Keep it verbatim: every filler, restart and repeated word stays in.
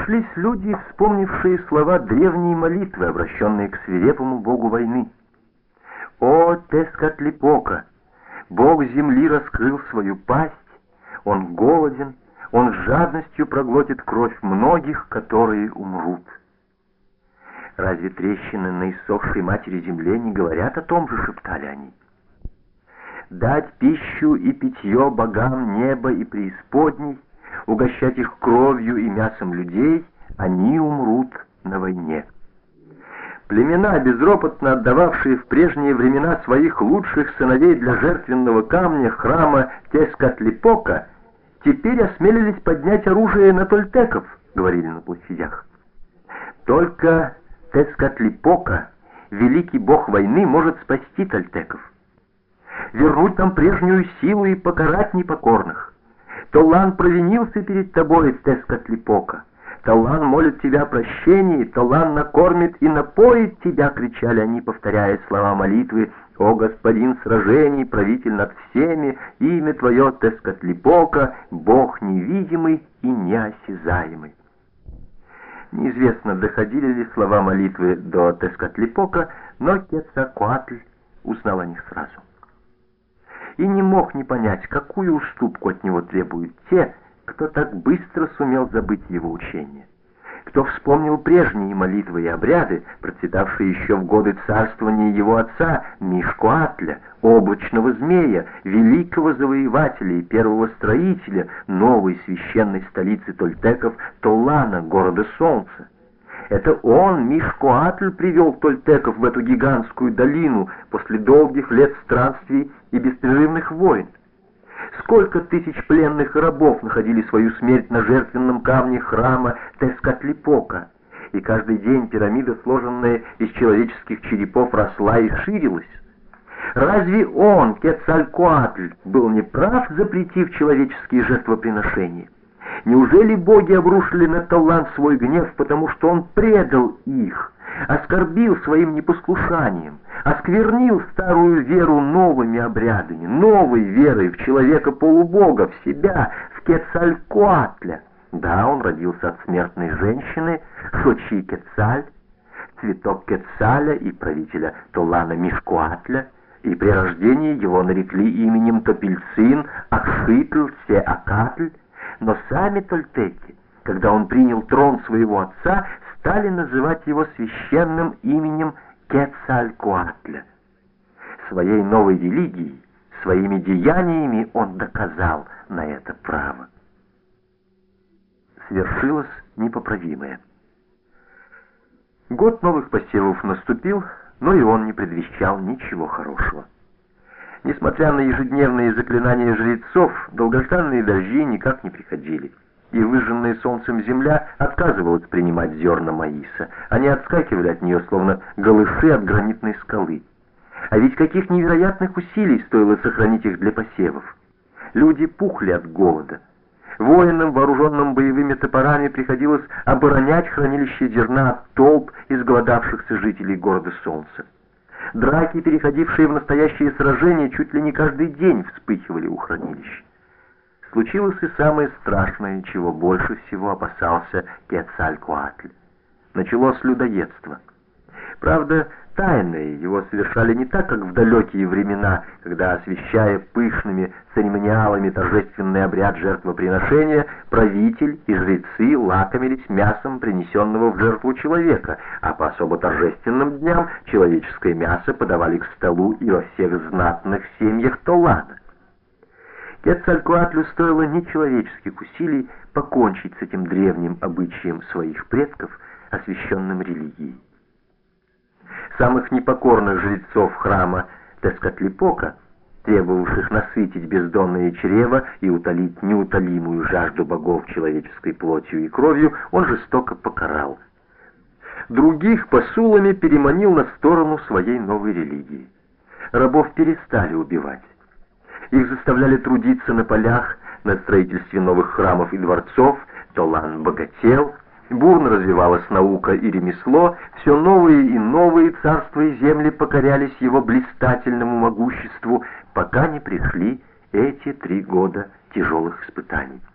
нашлись люди, вспомнившие слова древней молитвы, обращенные к свирепому богу войны. «О, Тескатлипока! Бог земли раскрыл свою пасть, он голоден, он с жадностью проглотит кровь многих, которые умрут». «Разве трещины на иссохшей матери земле не говорят о том же?» — шептали они. «Дать пищу и питье богам неба и преисподней, угощать их кровью и мясом людей, они умрут на войне». Племена, безропотно отдававшие в прежние времена своих лучших сыновей для жертвенного камня храма Тескатлипока, теперь осмелились поднять оружие на тольтеков, говорили на площадях. Только Тескатлипока, великий бог войны, может спасти тольтеков, вернуть нам прежнюю силу и покарать непокорных. Толлан провинился перед тобой, Тескатлипока. Толлан молит тебя о прощении, Толлан накормит и напоит тебя, кричали они, повторяя слова молитвы: «О господин сражений, правитель над всеми, имя твое Тескатлипока, Бог невидимый и неосязаемый». Неизвестно, доходили ли слова молитвы до Тескатлипока, но Кецалькоатль узнал о них сразу. И не мог не понять, какую уступку от него требуют те, кто так быстро сумел забыть его учение, кто вспомнил прежние молитвы и обряды, процветавшие еще в годы царствования его отца Мишкоатля, облачного змея, великого завоевателя и первого строителя новой священной столицы тольтеков Толлана, города солнца. Это он, Мишкоатль, привел тольтеков в эту гигантскую долину после долгих лет странствий и беспрерывных войн. Сколько тысяч пленных и рабов находили свою смерть на жертвенном камне храма Тескатлипока, и каждый день пирамида, сложенная из человеческих черепов, росла и ширилась. Разве он, Кецалькоатль, был неправ, запретив человеческие жертвоприношения? Неужели боги обрушили на Толлан свой гнев, потому что он предал их, оскорбил своим непослушанием, осквернил старую веру новыми обрядами, новой верой в человека-полубога, в себя, в Кецалькоатля? Да, он родился от смертной женщины, Шочи Кецаль, цветок Кецаля и правителя Толлана Мишкоатля, и при рождении его нарекли именем Топильцин, Акшитл, Се-Акатль. Но сами тольтеки, когда он принял трон своего отца, стали называть его священным именем Кецалькоатля. Своей новой религией, своими деяниями он доказал на это право. Свершилось непоправимое. Год новых посевов наступил, но и он не предвещал ничего хорошего. Несмотря на ежедневные заклинания жрецов, долгожданные дожди никак не приходили, и выжженная солнцем земля отказывалась принимать зерна маиса. Они отскакивали от нее, словно голыши от гранитной скалы. А ведь каких невероятных усилий стоило сохранить их для посевов. Люди пухли от голода. Воинам, вооруженным боевыми топорами, приходилось оборонять хранилище зерна от толп изголодавшихся жителей города солнца. Драки, переходившие в настоящие сражения, чуть ли не каждый день вспыхивали у хранилищ. Случилось и самое страшное, чего больше всего опасался Кецалькоатль. Началось людоедство. Правда, тайное его совершали не так, как в далекие времена, когда, освящая пышными церемониалами торжественный обряд жертвоприношения, правитель и жрецы лакомились мясом принесенного в жертву человека, а по особо торжественным дням человеческое мясо подавали к столу и во всех знатных семьях Толлана. Кецалькоатлю стоило нечеловеческих усилий покончить с этим древним обычаем своих предков, освященным религией. Самых непокорных жрецов храма Тескатлипока, требовавших насытить бездонное чрево и утолить неутолимую жажду богов человеческой плотью и кровью, он жестоко покарал. Других посулами переманил на сторону своей новой религии. Рабов перестали убивать. Их заставляли трудиться на полях, на строительстве новых храмов и дворцов. Толлан богател, бурно развивалась наука и ремесло, все новые и новые царства и земли покорялись его блистательному могуществу, пока не пришли эти три года тяжелых испытаний.